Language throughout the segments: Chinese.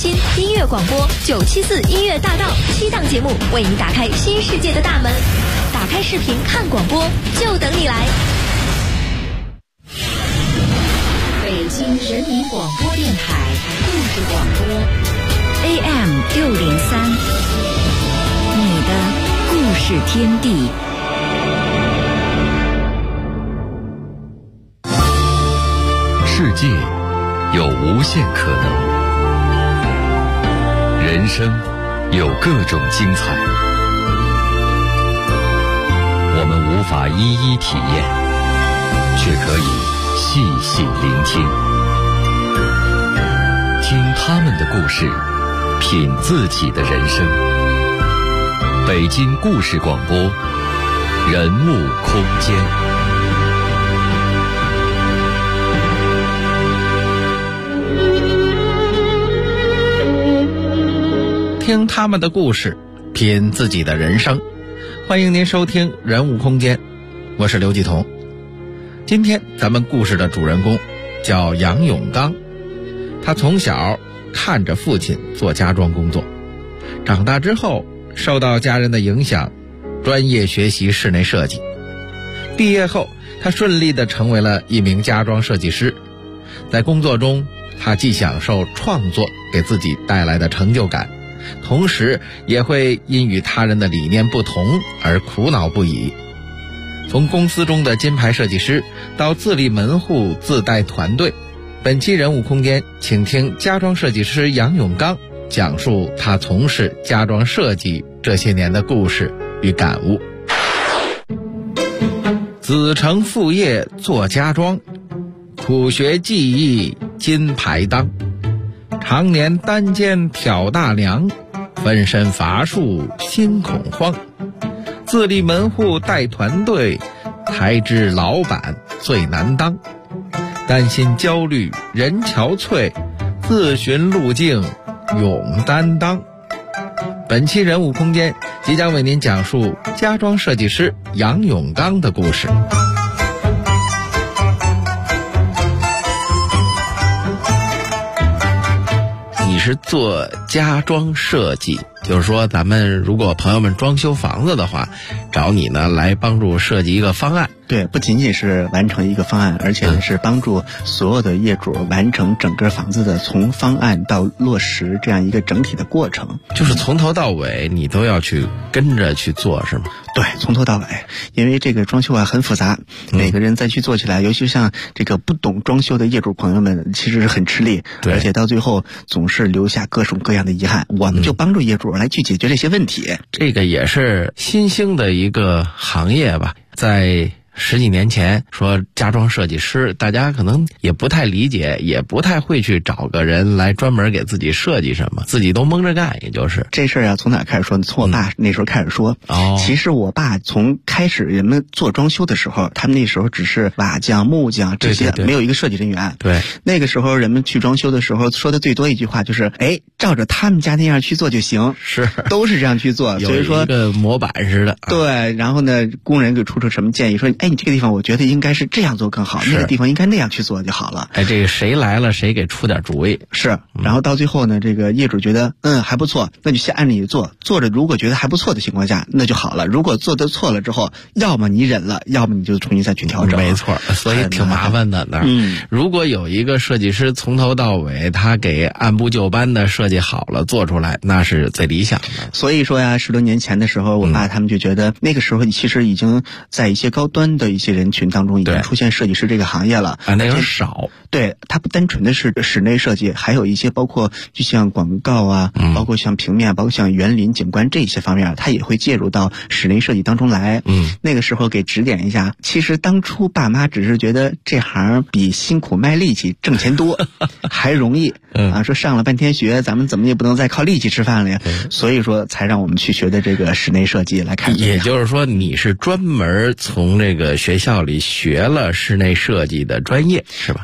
新音乐广播974音乐大道7档节目，为你打开新世界的大门。打开视频看广播，就等你来。 北京人民广播电台故事广播 AM603，你的故事天地。 世界有无限可能，人生有各种精彩，我们无法一一体验，却可以细细聆听，听他们的故事，品自己的人生。北京故事广播，人物空间。 听他们的故事，品自己的人生。欢迎您收听人物空间，我是刘继彤。今天咱们故事的主人公叫杨永刚，他从小看着父亲做家装工作，长大之后受到家人的影响，专业学习室内设计。毕业后，他顺利地成为了一名家装设计师。在工作中，他既享受创作给自己带来的成就感，同时也会因与他人的理念不同而苦恼不已。从公司中的金牌设计师到自立门户自带团队，本期人物空间请听家装设计师杨永刚讲述他从事家装设计这些年的故事与感悟。子承父业做家装，苦学技艺金牌当，常年单肩挑大梁，分身乏术心恐慌。自立门户带团队，才知老板最难当。担心焦虑人憔悴，自寻路径勇担当。本期人物空间即将为您讲述家装设计师杨永刚的故事。你是做家装设计，就是说咱们如果朋友们装修房子的话，找你呢来帮助设计一个方案。 对，不仅仅是完成一个方案，而且是帮助所有的业主完成整个房子的从方案到落实这样一个整体的过程。 就是从头到尾你都要去跟着去做，是吗？ 对，从头到尾。因为这个装修啊很复杂，每个人再去做起来，尤其像这个不懂装修的业主朋友们其实是很吃力，而且到最后总是留下各种各样的遗憾。我们就帮助业主来去解决这些问题。 这个也是新兴的一个行业吧，在10几年前说家装设计师，大家可能也不太理解，也不太会去找个人来专门给自己设计什么，自己都蒙着干。也就是这事儿啊，从哪开始说呢？从我爸那时候开始说。其实我爸从开始人们做装修的时候，他们那时候只是瓦匠、木匠这些，没有一个设计人员。 对， 那个时候人们去装修的时候说的最多一句话就是，照着他们家那样去做就行。 是， 都是这样去做。所以说有一个模板似的。 对，然后呢，工人给出什么建议，说，你这个地方我觉得应该是这样做更好，那个地方应该那样去做就好了。 这个谁来了谁给出点主意。 是，然后到最后呢，这个业主觉得还不错，那就先按你做，做着如果觉得还不错的情况下，那就好了。如果做得错了之后，要么你忍了，要么你就重新再去调整。 没错，所以挺麻烦的那如果有一个设计师从头到尾他给按部就班的设计好了做出来，那是最理想的。 所以说呀，10多年前的时候，我爸他们就觉得那个时候其实已经在一些高端的一些人群当中已经出现设计师这个行业了。 那个少。 对，它不单纯的是室内设计，还有一些包括就像广告啊，包括像平面，包括像园林景观这些方面，它也会介入到室内设计当中来。那个时候给指点一下，其实当初爸妈只是觉得这行比辛苦卖力气挣钱多还容易说上了半天学，咱们怎么也不能再靠力气吃饭了呀。所以说才让我们去学的这个室内设计来看。 也就是说你是专门从这个学校里学了室内设计的专业是吧？ 对，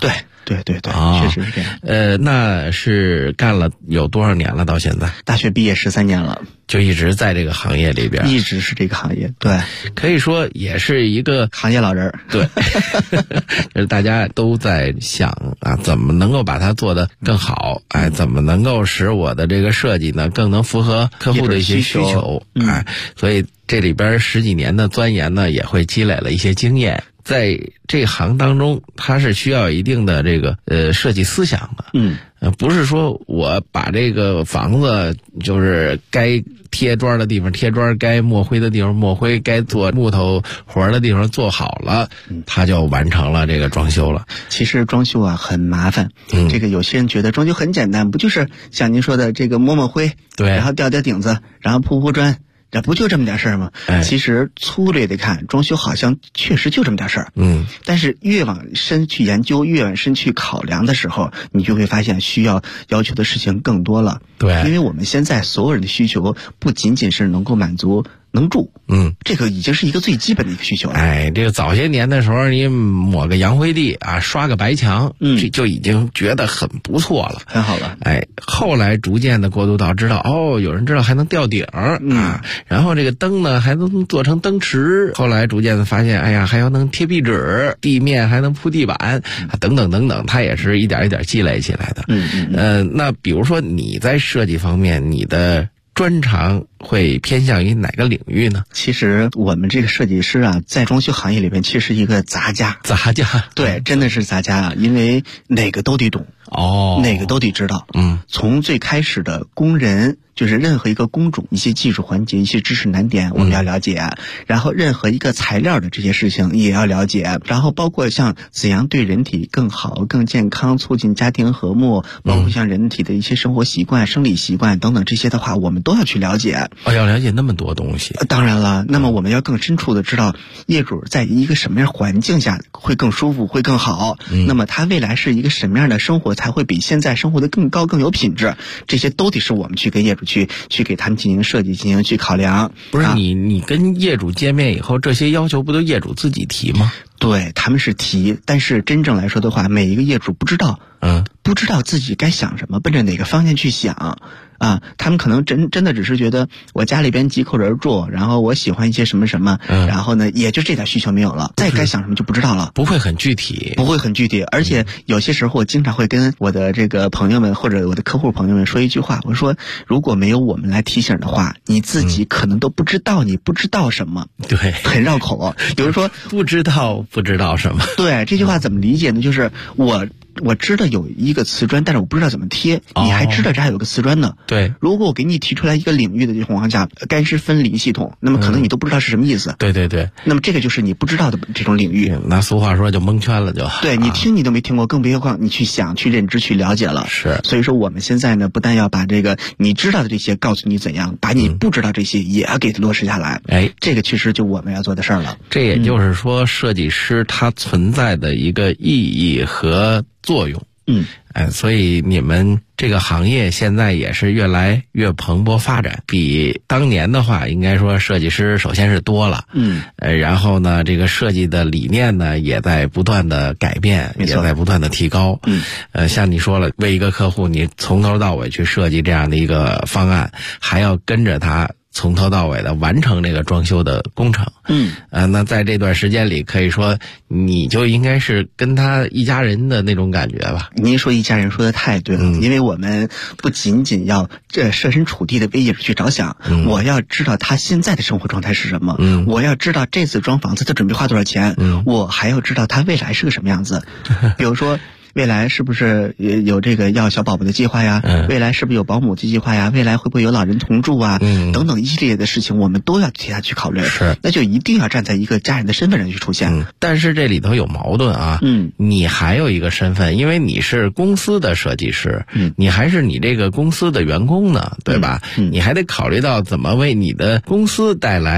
对对对，确实是这样。 那是干了有多少年了？到现在？ 大学毕业13年了。 就一直在这个行业里边， 一直是这个行业，对， 可以说也是一个行业老人。 对，就是大家都在想啊，怎么能够把它做得更好？哎，怎么能够使我的这个设计呢更能符合客户的一些需求？哎，所以这里边10几年的钻研呢，也会积累了一些经验。在这行当中，它是需要一定的这个设计思想的。不是说我把这个房子就是该贴砖的地方贴砖，该抹灰的地方抹灰，该做木头活的地方做好了，它就完成了这个装修了。 其实装修啊很麻烦，这个有些人觉得装修很简单，不就是像您说的这个抹灰，对，然后吊顶子，然后铺砖。这不就这么点事儿吗？其实粗略的看，装修好像确实就这么点事儿。但是越往深去研究，越往深去考量的时候，你就会发现要求的事情更多了。对，因为我们现在所有人的需求不仅仅是能够满足能住，这个已经是一个最基本的一个需求了。哎， 这个早些年的时候，你抹个阳灰地啊，刷个白墙，这就已经觉得很不错了， 很好了。 哎，后来逐渐的过渡到知道，有人知道还能吊顶啊，然后这个灯呢还能做成灯池，后来逐渐的发现，哎呀，还要能贴壁纸，地面还能铺地板，等等等等，它也是一点一点积累起来的。那比如说你在设计方面，你的专长会偏向于哪个领域呢？ 其实我们这个设计师啊，在装修行业里边其实是一个杂家。对，真的是杂家啊，因为哪个都得懂，哪个都得知道。从最开始的工人，就是任何一个工种一些技术环节一些知识难点我们要了解，然后任何一个材料的这些事情也要了解，然后包括像怎样对人体更好更健康，促进家庭和睦，包括像人体的一些生活习惯生理习惯等等这些的话，我们都要去了解。 要了解那么多东西。 当然了，那么我们要更深处的知道业主在一个什么样环境下会更舒服会更好，那么他未来是一个什么样的生活才会比现在生活的更高更有品质，这些都得是我们去跟业主去给他们进行设计进行去考量。 不是你跟业主见面以后，这些要求不都业主自己提吗？ 对，他们是提，但是真正来说的话，每一个业主不知道自己该想什么，奔着哪个方向去想啊，他们可能真的只是觉得我家里边几口人住，然后我喜欢一些什么什么，然后呢也就这点需求没有了，再该想什么就不知道了， 不会很具体。 而且有些时候我经常会跟我的这个朋友们或者我的客户朋友们说一句话，我说如果没有我们来提醒的话，你自己可能都不知道你不知道什么。 对， 很绕口。比如说不知道什么。 对，这句话怎么理解呢？就是我知道有一个瓷砖，但是我不知道怎么贴，你还知道这还有个瓷砖呢。 对，如果我给你提出来一个领域的情况下，干湿分离系统，那么可能你都不知道是什么意思。 对， 那么这个就是你不知道的这种领域。 拿俗话说就蒙圈了就。 对，你听你都没听过，更别况你去想去认知去了解了。 是， 所以说我们现在呢，不但要把这个你知道的这些告诉你怎样，把你不知道这些也要给落实下来。这个其实就我们要做的事儿了。 这也就是说，设计师他存在的一个意义和作用。所以你们这个行业现在也是越来越蓬勃发展，比当年的话应该说设计师首先是多了，然后呢这个设计的理念呢也在不断的改变，也在不断的提高。像你说了，为一个客户你从头到尾去设计这样的一个方案，还要跟着他从头到尾的完成这个装修的工程。那在这段时间里，可以说你就应该是跟他一家人的那种感觉吧。 您说一家人说的太对了，因为我们不仅仅要设身处地的为业主去着想，我要知道他现在的生活状态是什么，我要知道这次装房子他准备花多少钱，我还要知道他未来是个什么样子。比如说未来是不是有这个要小宝宝的计划呀？未来是不是有保姆的计划呀？未来会不会有老人同住啊？等等一系列的事情，我们都要替他去考虑。 是， 那就一定要站在一个家人的身份上去出现。 但是这里头有矛盾啊。你还有一个身份，因为你是公司的设计师，你还是你这个公司的员工呢，对吧？你还得考虑到怎么为你的公司带来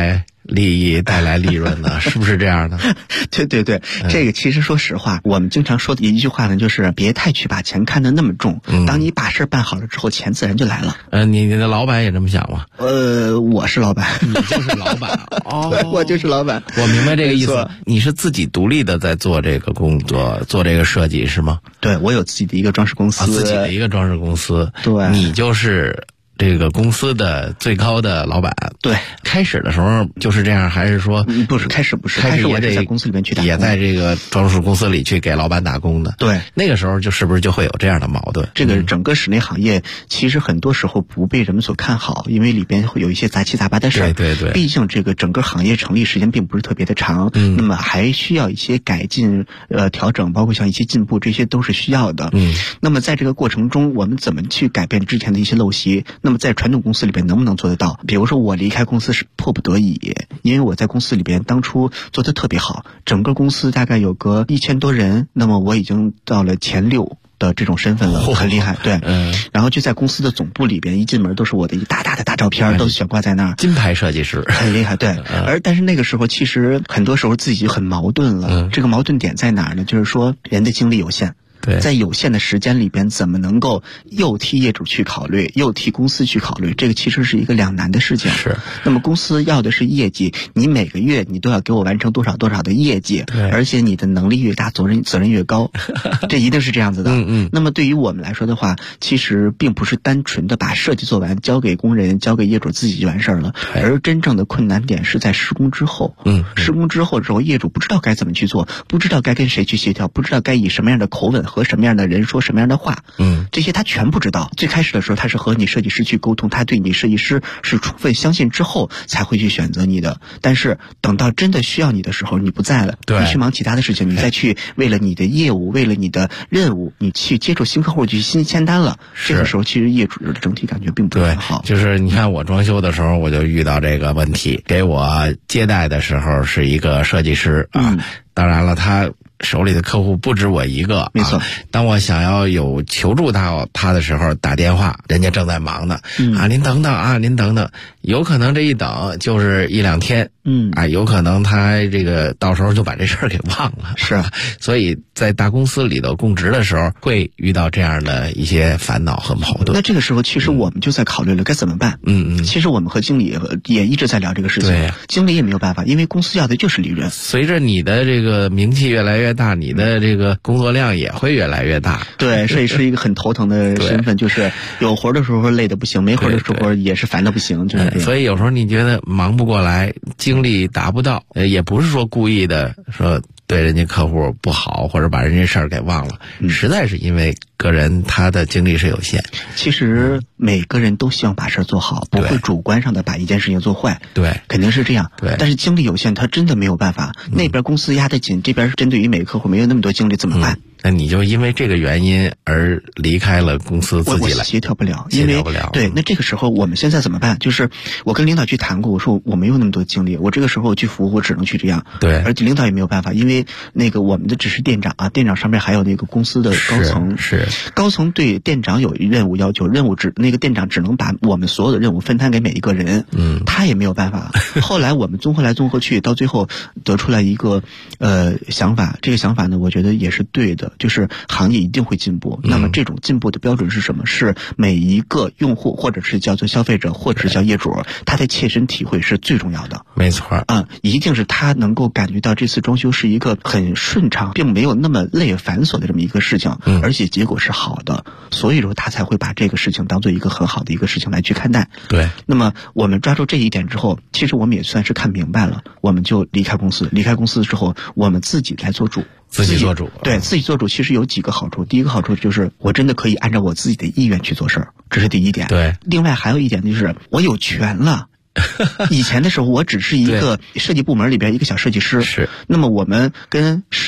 利益带来利润呢？是不是这样的？ 对对对，这个其实说实话，我们经常说的一句话呢，就是别太去把钱看得那么重。当你把事办好了之后，钱自然就来了。 你的老板也这么想吗？ 我是老板， 你就是老板哦， 我就是老板。 我明白这个意思。你是自己独立的在做这个工作，做这个设计是吗？ 对，我有自己的一个装饰公司， 自己的一个装饰公司。 对， 你就是这个公司的最高的老板。 对， 开始的时候就是这样，还是说不是？开始不是， 开始我也在公司里面去打工， 也在这个装饰公司里去给老板打工的。 对， 那个时候就是不是就会有这样的矛盾？ 这个整个室内行业其实很多时候不被人们所看好，因为里边会有一些杂七杂八的事儿。 对对对， 毕竟这个整个行业成立时间并不是特别的长，那么还需要一些改进、调整，包括像一些进步，这些都是需要的。那么在这个过程中，我们怎么去改变之前的一些陋习？那么在传统公司里边能不能做得到？比如说我离开公司是迫不得已，因为我在公司里边当初做得特别好，整个公司大概有个1000多人，那么我已经到了前6的这种身份了，很厉害。对，然后就在公司的总部里边，一进门都是我的一大大的大照片，都悬挂在那儿， 金牌设计师， 很厉害。对，但是那个时候其实很多时候自己就很矛盾了。这个矛盾点在哪儿呢？就是说人的精力有限。在有限的时间里边，怎么能够又替业主去考虑，又替公司去考虑？这个其实是一个两难的事情。 是。 那么公司要的是业绩，你每个月你都要给我完成多少多少的业绩，而且你的能力越大，责任越高，这一定是这样子的。那么对于我们来说的话，其实并不是单纯的把设计做完，交给工人、交给业主自己就完事儿了，而真正的困难点是在施工之后。施工之后业主不知道该怎么去做，不知道该跟谁去协调，不知道该以什么样的口吻和什么样的人说什么样的话，这些他全不知道。最开始的时候他是和你设计师去沟通，他对你设计师是充分相信之后才会去选择你的。但是等到真的需要你的时候，你不在了，你去忙其他的事情，你再去为了你的业务，为了你的任务，你去接触新客户，去新签单了。这个时候其实业主的整体感觉并不是很好。 就是你看我装修的时候，我就遇到这个问题，给我接待的时候是一个设计师啊，当然了他手里的客户不止我一个， 没错。 当我想要有求助他的时候，打电话，人家正在忙呢，您等等啊，您等等，有可能这一等就是1-2天，有可能他这个到时候就把这事儿给忘了， 是。 所以在大公司里头供职的时候，会遇到这样的一些烦恼和矛盾。 那这个时候，其实我们就在考虑了该怎么办。其实我们和经理也一直在聊这个事情。 对， 经理也没有办法，因为公司要的就是利润。 随着你的这个名气越来越大，你的这个工作量也会越来越大。 对，这也是一个很头疼的身份，就是有活的时候累得不行，没活的时候也是烦得不行，就是这样。 所以有时候你觉得忙不过来，精力达不到，也不是说故意的说对人家客户不好，或者把人家事儿给忘了，实在是因为个人他的精力是有限。 其实每个人都希望把事儿做好，不会主观上的把一件事情做坏。 对， 肯定是这样。 对， 但是精力有限，他真的没有办法。那边公司压得紧，这边针对于每个客户没有那么多精力，怎么办？ 那你就因为这个原因而离开了公司自己来， 我协调不了，因为对。那这个时候我们现在怎么办？就是我跟领导去谈过，我说我没有那么多精力，我这个时候我去服务，我只能去这样。 对， 而且领导也没有办法，因为那个我们的只是店长啊，店长上面还有那个公司的高层， 是高层对店长有任务要求，那个店长只能把我们所有的任务分摊给每一个人，他也没有办法。后来我们综合来综合去，到最后得出来一个想法，这个想法呢，我觉得也是对的。就是行业一定会进步，那么这种进步的标准是什么？是每一个用户或者是叫做消费者或者是叫业主，他的切身体会是最重要的。 没错， 一定是他能够感觉到这次装修是一个很顺畅，并没有那么累繁琐的这么一个事情，而且结果是好的，所以说他才会把这个事情当做一个很好的一个事情来去看待。 对， 那么我们抓住这一点之后，其实我们也算是看明白了，我们就离开公司。离开公司之后，我们自己来做主。 自己做主， 对，自己做主其实有几个好处。第一个好处就是我真的可以按照我自己的意愿去做事儿，这是第一点。 对， 另外还有一点就是我有权了。以前的时候我只是一个设计部门里边一个小设计师， 是。 那么我们跟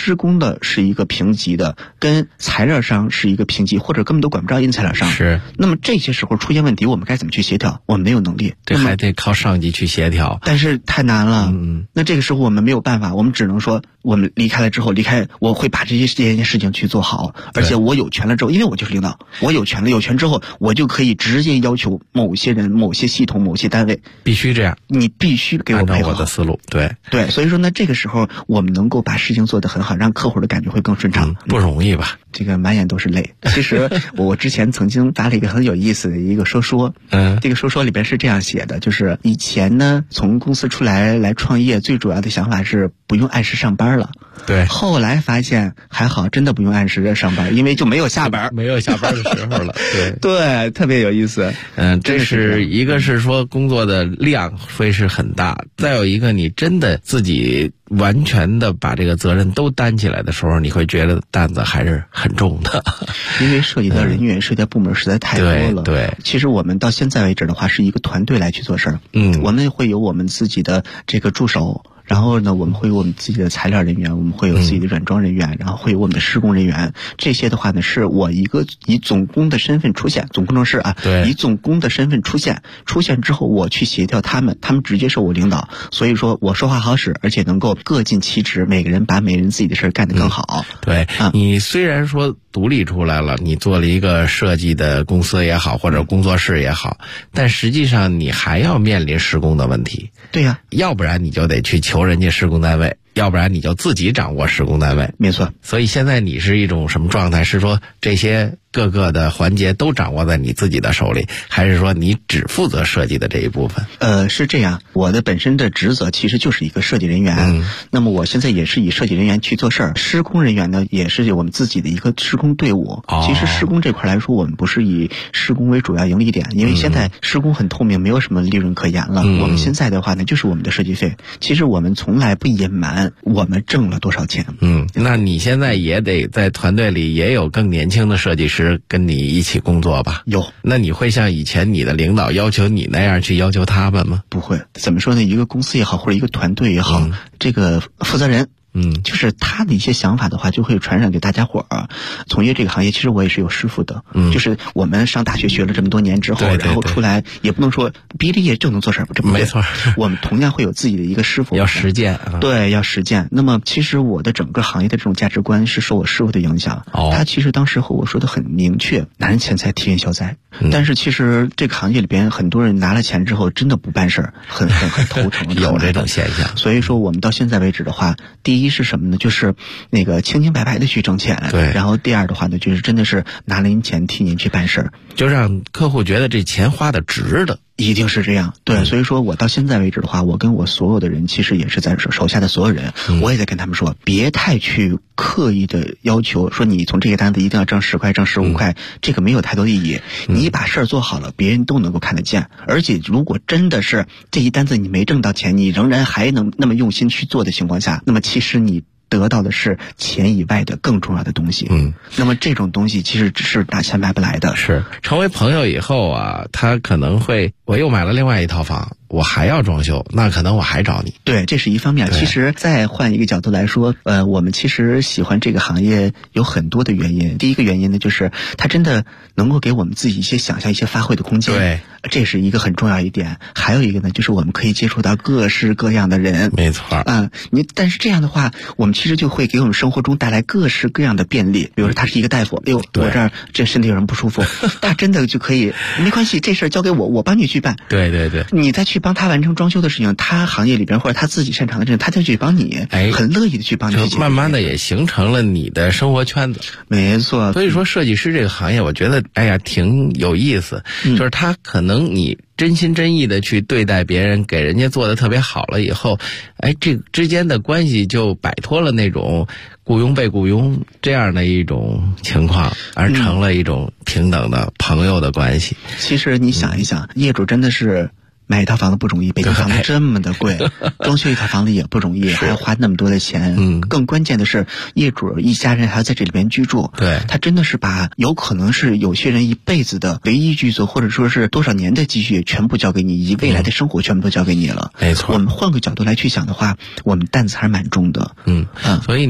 施工的是一个评级的，跟材料商是一个评级，或者根本都管不着因材料商。 是。 那么这些时候出现问题，我们该怎么去协调？我们没有能力， 这还得靠上级去协调。 但是太难了。那这个时候我们没有办法，我们只能说，我们离开了之后，我会把这件事情去做好，而且我有权了之后，因为我就是领导，我有权了，有权之后，我就可以直接要求某些人、某些系统、某些单位必须这样， 你必须给我配合。 按照我的思路，对， 所以说呢，这个时候我们能够把事情做得很好，让客户的感觉会更顺畅。 不容易吧？ 这个满眼都是泪。其实我之前曾经发了一个很有意思的一个说，这个说里边是这样写的，就是以前呢，从公司出来创业，最主要的想法是不用按时上班了。 对， 后来发现还好，真的不用按时上班，因为就没有下班， 没有下班的时候了。 对，特别有意思。 这是一个是说工作的量会是很大，再有一个你真的自己完全的把这个责任都担起来的时候，你会觉得担子还是很重的， 因为涉及到人员、涉及到部门实在太多了。 对， 其实我们到现在为止的话，是一个团队来去做事儿。我们会有我们自己的这个助手。然后呢，我们会有我们自己的材料人员，我们会有自己的软装人员，然后会有我们的施工人员。这些的话呢，是我一个以总工的身份出现，总工程师啊，以总工的身份出现之后，我去协调他们直接是我领导，所以说我说话好使，而且能够各尽其职，每个人把每人自己的事干得更好。 你虽然说独立出来了，你做了一个设计的公司也好，或者工作室也好，但实际上你还要面临施工的问题。 对呀， 要不然你就得去求人家施工单位，要不然你就自己掌握施工单位。 没错。 所以现在你是一种什么状态？是说这些各个的环节都掌握在你自己的手里，还是说你只负责设计的这一部分？ 是这样，我的本身的职责其实就是一个设计人员。那么我现在也是以设计人员去做事儿，施工人员呢也是我们自己的一个施工队伍。其实施工这块来说，我们不是以施工为主要盈利点，因为现在施工很透明，没有什么利润可言了。我们现在的话呢，就是我们的设计费。其实我们从来不隐瞒我们挣了多少钱。 那你现在也得在团队里也有更年轻的设计师跟你一起工作吧？ 有。 那你会像以前你的领导要求你那样去要求他们吗？ 不会。怎么说呢？一个公司也好，或者一个团队也好，这个负责人就是他的一些想法的话，就会传染给大家伙儿。从业这个行业，其实我也是有师傅的。就是我们上大学学了这么多年之后，然后出来也不能说毕了业就能做事儿，这不对。 没错， 我们同样会有自己的一个师傅， 要实践。 对，要实践。那么其实我的整个行业的这种价值观是受我师傅的影响。他其实当时和我说的很明确，拿人钱财替人消灾。但是其实这个行业里边很多人拿了钱之后真的不办事儿，很头疼。 有这种现象。 所以说我们到现在为止的话，第一是什么呢？就是那个清清白白的去挣钱。 对。 然后第二的话呢，就是真的是拿了您钱替您去办事儿， 就让客户觉得这钱花的值的。 一定是这样。对。所以说我到现在为止的话，我跟我所有的人其实也是在手下的所有人，我也在跟他们说，别太去刻意的要求说你从这个单子一定要挣10块挣15块，这个没有太多意义。你把事儿做好了，别人都能够看得见。而且如果真的是这一单子你没挣到钱，你仍然还能那么用心去做的情况下，那么其实你得到的是钱以外的更重要的东西。那么这种东西其实只是拿钱买不来的。 是成为朋友以后啊，他可能会，我又买了另外一套房，我还要装修，那可能我还找你。 对，这是一方面。其实再换一个角度来说，我们其实喜欢这个行业有很多的原因。第一个原因呢，就是它真的能够给我们自己一些想象、一些发挥的空间。 对， 这是一个很重要一点。还有一个呢，就是我们可以接触到各式各样的人。 没错。 但是这样的话，我们其实就会给我们生活中带来各式各样的便利。比如说他是一个大夫，我这身体有人不舒服，他真的就可以，没关系，这事儿交给我帮你去办。 对。 你再去帮他完成装修的事情，他行业里边或者他自己擅长的事情，他就去帮你，很乐意的去帮你。 慢慢的也形成了你的生活圈子。 没错。 所以说设计师这个行业，我觉得挺有意思。就是他可能你真心真意的去对待别人，给人家做的特别好了以后，这之间的关系就摆脱了那种雇佣被雇佣这样的一种情况，而成了一种平等的朋友的关系。 其实你想一想，业主真的是买一套房子不容易，北京房子这么的贵，装修一套房子也不容易，还要花那么多的钱。更关键的是，业主一家人还要在这里边居住。 对， 他真的是把有可能是有些人一辈子的唯一居所，或者说是多少年的积蓄全部交给你，以及未来的生活全部都交给你了。 没错。 我们换个角度来去想的话，我们担子还是蛮重的。 所以你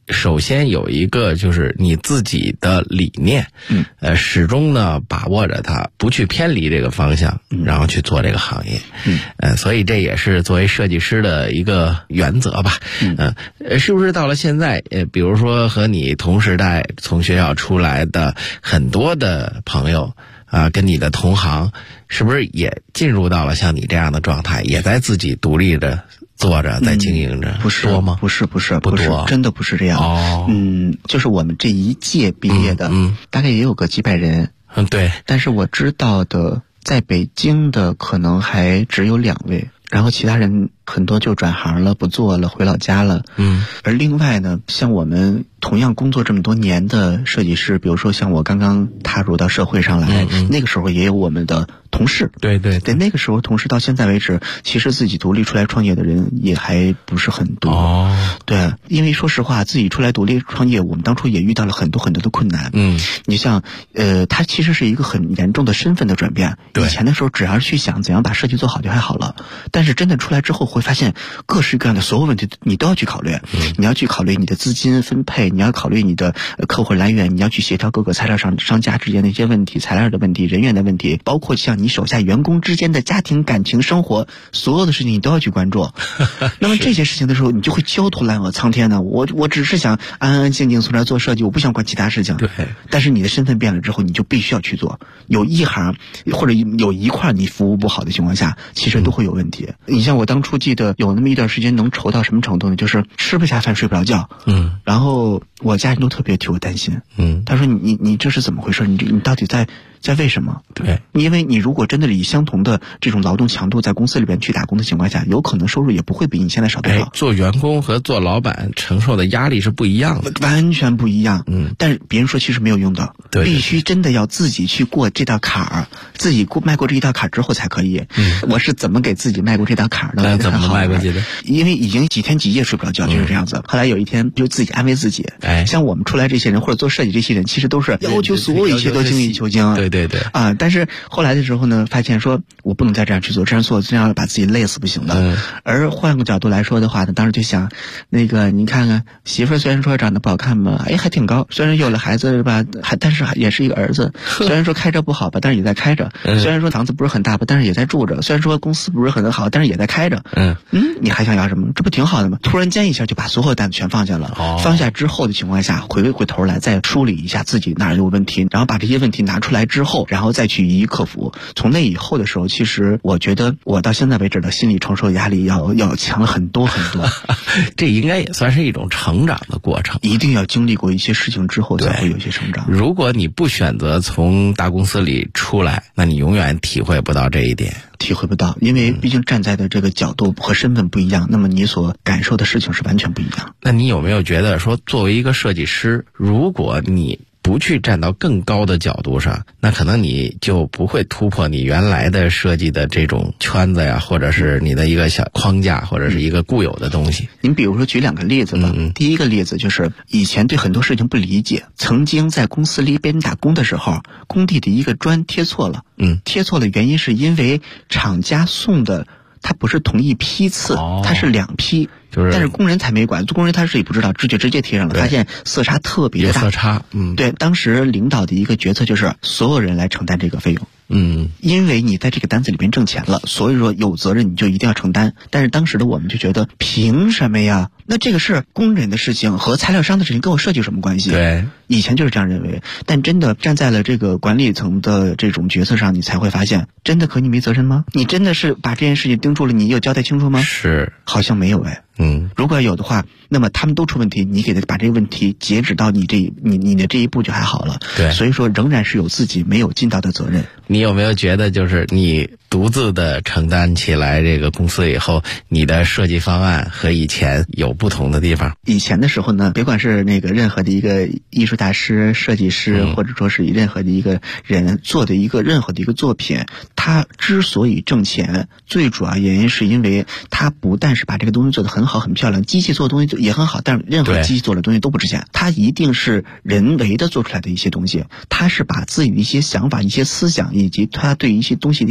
首先有一个就是你自己的理念，始终呢把握着它，不去偏离这个方向，然后去做这个行业，所以这也是作为设计师的一个原则吧。是不是到了现在，比如说和你同时代从学校出来的很多的朋友跟你的同行，是不是也进入到了像你这样的状态，也在自己独立的做着，在经营着？ 不是多吗？ 不是， 不多， 真的不是这样。就是我们这一届毕业的，大概也有个几百人。 对。 但是我知道的，在北京的可能还只有2位，然后其他人很多就转行了，不做了，回老家了。而另外呢，像我们同样工作这么多年的设计师，比如说像我刚刚踏入到社会上来，那个时候也有我们的同事。对，那个时候同事到现在为止，其实自己独立出来创业的人也还不是很多。对，因为说实话，自己出来独立创业，我们当初也遇到了很多很多的困难。你像它其实是一个很严重的身份的转变。以前的时候只要去想怎样把设计做好就还好了，但是真的出来之后会发现各式各样的所有问题你都要去考虑。你要去考虑你的资金分配，你要考虑你的客户来源，你要去协调各个材料商家之间的一些问题，材料的问题，人员的问题，包括像你手下员工之间的家庭感情生活，所有的事情你都要去关注。那么这些事情的时候，你就会焦头烂额。苍天呢，我只是想安安静静从这做设计，我不想管其他事情。对。但是你的身份变了之后，你就必须要去做。有一行或者有一块你服务不好的情况下，其实都会有问题。你像我当初记得有那么一段时间能愁到什么程度呢？就是吃不下饭，睡不着觉。然后我家人都特别替我担心。他说你这是怎么回事？你到底在为什么？对，因为你如果真的以相同的这种劳动强度在公司里边去打工的情况下，有可能收入也不会比你现在少多少。 做员工和做老板承受的压力是不一样的， 完全不一样。但是别人说其实没有用的，必须真的要自己去过这道坎儿，自己迈过这一道坎儿之后才可以。我是怎么给自己迈过这道坎儿的？ 那怎么迈过去的？ 因为已经几天几夜睡不着觉，就是这样子。后来有一天就自己安慰自己，像我们出来这些人或者做设计这些人，其实都是要求所有一切都精益求精。 对但是后来的时候呢，发现说我不能再这样去做，这样做这样把自己累死不行的。而换个角度来说的话呢，当时就想，那个你看看媳妇儿虽然说长得不好看吧，还挺高，虽然有了孩子吧，但是也是一个儿子。虽然说开车不好吧，但是也在开着。虽然说房子不是很大吧，但是也在住着。虽然说公司不是很好，但是也在开着。你还想要什么？这不挺好的吗？突然间一下就把所有担子全放下了。放下之后的情况下，回头来再梳理一下自己哪儿有问题，然后把这些问题拿出来之后，然后再去一一克服。从那以后的时候，其实我觉得我到现在为止的心理承受压力要强了很多很多。 这应该也算是一种成长的过程， 一定要经历过一些事情之后才会有一些成长。 如果你不选择从大公司里出来，那你永远体会不到这一点。 体会不到，因为毕竟站在的这个角度和身份不一样，那么你所感受的事情是完全不一样。 那你有没有觉得说，作为一个设计师，如果你不去站到更高的角度上，那可能你就不会突破你原来的设计的这种圈子呀，或者是你的一个小框架，或者是一个固有的东西。 您比如说举2个例子吧。第一个例子就是以前对很多事情不理解，曾经在公司里边打工的时候，工地的一个砖贴错了。贴错了原因是因为厂家送的它不是同一批次，它是2批。但是工人才没管，工人他是也不知道，直接贴上了，发现色差特别大。 有色差。 对，当时领导的一个决策就是所有人来承担这个费用。因为你在这个单子里边挣钱了，所以说有责任你就一定要承担。但是当时的我们就觉得凭什么呀？那这个是工人的事情和材料商的事情跟我设计有什么关系？ 对， 以前就是这样认为。但真的站在了这个管理层的这种决策上，你才会发现，真的可你没责任吗？你真的是把这件事情盯住了，你有交代清楚吗？ 是， 好像没有。如果有的话，那么他们都出问题，你给他把这个问题截止到你的这一步就还好了。 对， 所以说仍然是有自己没有尽到的责任。 你有没有觉得就是你独自的承担起来这个公司以后，你的设计方案和以前有不同的地方？ 以前的时候呢，别管是那个任何的一个艺术大师、设计师，或者说是任何的一个人做的任何的一个作品，他之所以挣钱，最主要原因是因为他不但是把这个东西做得很好很漂亮，机器做的东西也很好，但是任何机器做的东西都不值钱，他一定是人为的做出来的一些东西，他是把自己的一些想法、一些思想以及他对一些东西的一些感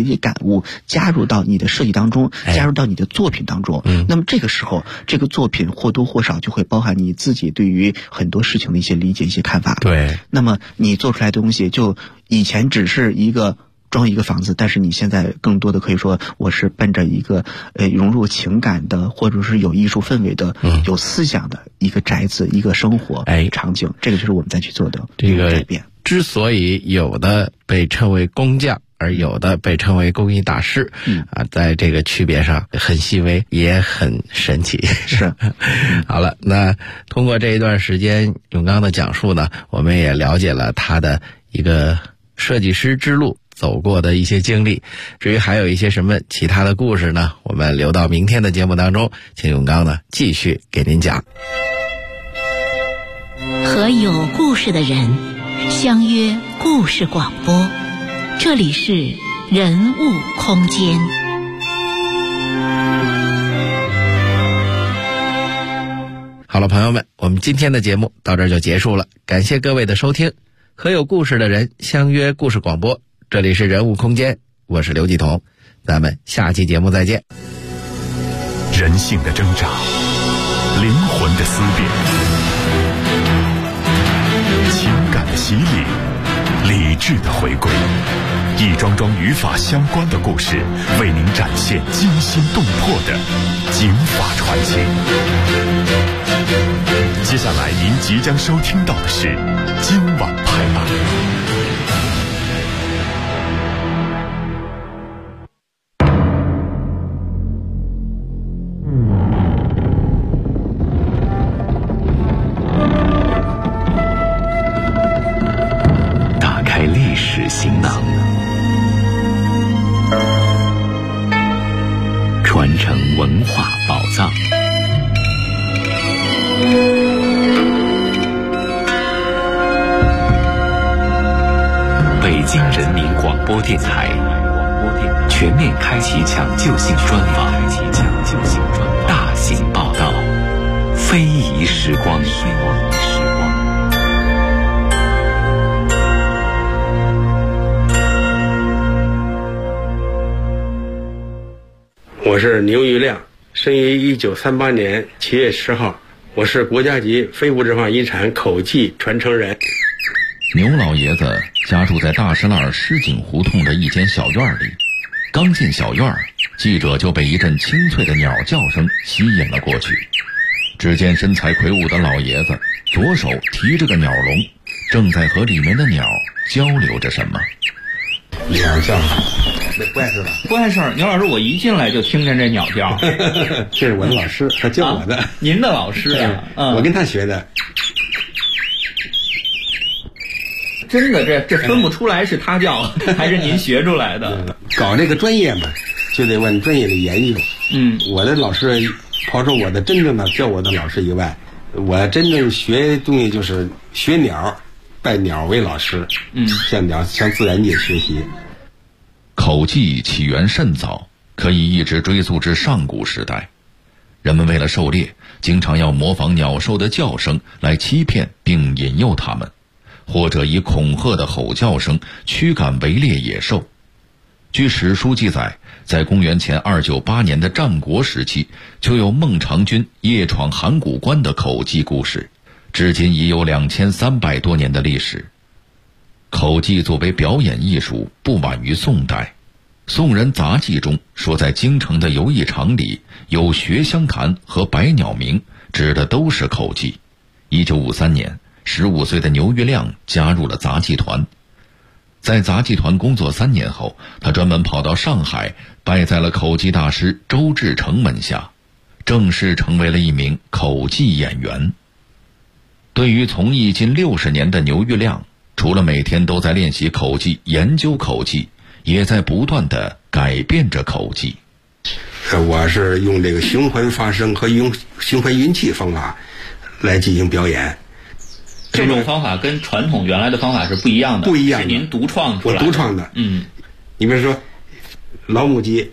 物加入到你的设计当中，加入到你的作品当中。那么这个时候，这个作品或多或少就会包含你自己对于很多事情的一些理解、一些看法。 对。 那么你做出来的东西，就以前只是装一个房子，但是你现在更多的可以说我是奔着一个融入情感的，或者是有艺术氛围的、有思想的一个宅子、一个生活场景，这个就是我们再去做的这个改变。 之所以有的被称为工匠，而有的被称为工艺大师，在这个区别上很细微，也很神奇。 是。 好了，那通过这一段时间永刚的讲述呢，我们也了解了他的一个设计师之路走过的一些经历。至于还有一些什么其他的故事呢，我们留到明天的节目当中，请永刚呢继续给您讲。 和有故事的人相约故事广播，这里是人物空间。 好了，朋友们，我们今天的节目到这儿就结束了，感谢各位的收听。和有故事的人相约故事广播，这里是人物空间，我是刘继彤，咱们下期节目再见。 人性的挣扎，灵魂的思辨，情感的洗礼，理智的回归，一桩桩与法相关的故事，为您展现惊心动魄的警法传奇。接下来您即将收听到的是今晚拍案。打开历史行囊，传承文化宝藏。北京人民广播电台全面开启抢救性专访，大型报道，非遗时光。 我是牛玉亮，生于1938年7月10号，我是国家级非物质文化遗产口技传承人。 牛老爷子家住在大石栏石井胡同的一间小院里，刚进小院，记者就被一阵清脆的鸟叫声吸引了过去。只见身材魁梧的老爷子左手提着个鸟笼，正在和里面的鸟交流着什么。 鸟叫，那不碍事吧？ 不碍事。牛老师，我一进来就听见这鸟叫。 这是我的老师，他教我的。 您的老师呀？ 我跟他学的。 真的，这分不出来是他教还是您学出来的。 搞这个专业嘛，就得问专业的研究。我的老师，刨出我的真正的教我的老师以外，我真正学东西就是学鸟，拜鸟为老师。向自然界学习。 口技起源甚早，可以一直追溯至上古时代。人们为了狩猎，经常要模仿鸟兽的叫声来欺骗并引诱它们，或者以恐吓的吼叫声驱赶围猎野兽。据史书记载，在公元前298年的战国时期，就有孟尝君夜闯函谷关的口技故事，至今已有2300多年的历史。口技作为表演艺术，不晚于宋代。宋人杂记中说，在京城的游艺场里有学香弹和百鸟鸣，指的都是口技。1953年，15岁的牛玉亮加入了杂技团。在杂技团工作3年后，他专门跑到上海，拜在了口技大师周志成门下，正式成为了一名口技演员。对于从艺近60年的牛玉亮，除了每天都在练习口技、研究口技，也在不断地改变着口技。 我是用这个循环发声和用循环运气方法来进行表演。 这种方法跟传统原来的方法是不一样的， 不一样的， 是您独创出来的。 我独创的。你比如说老母鸡，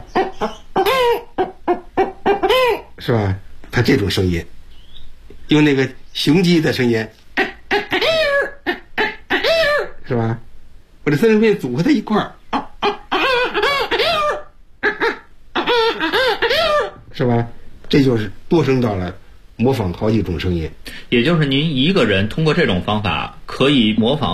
是吧？它这种声音，用那个雄鸡的声音，是吧？我这三声变组合在一块儿， 是吧？这就是多声道了模仿好几种声音。 也就是您一个人通过这种方法可以模仿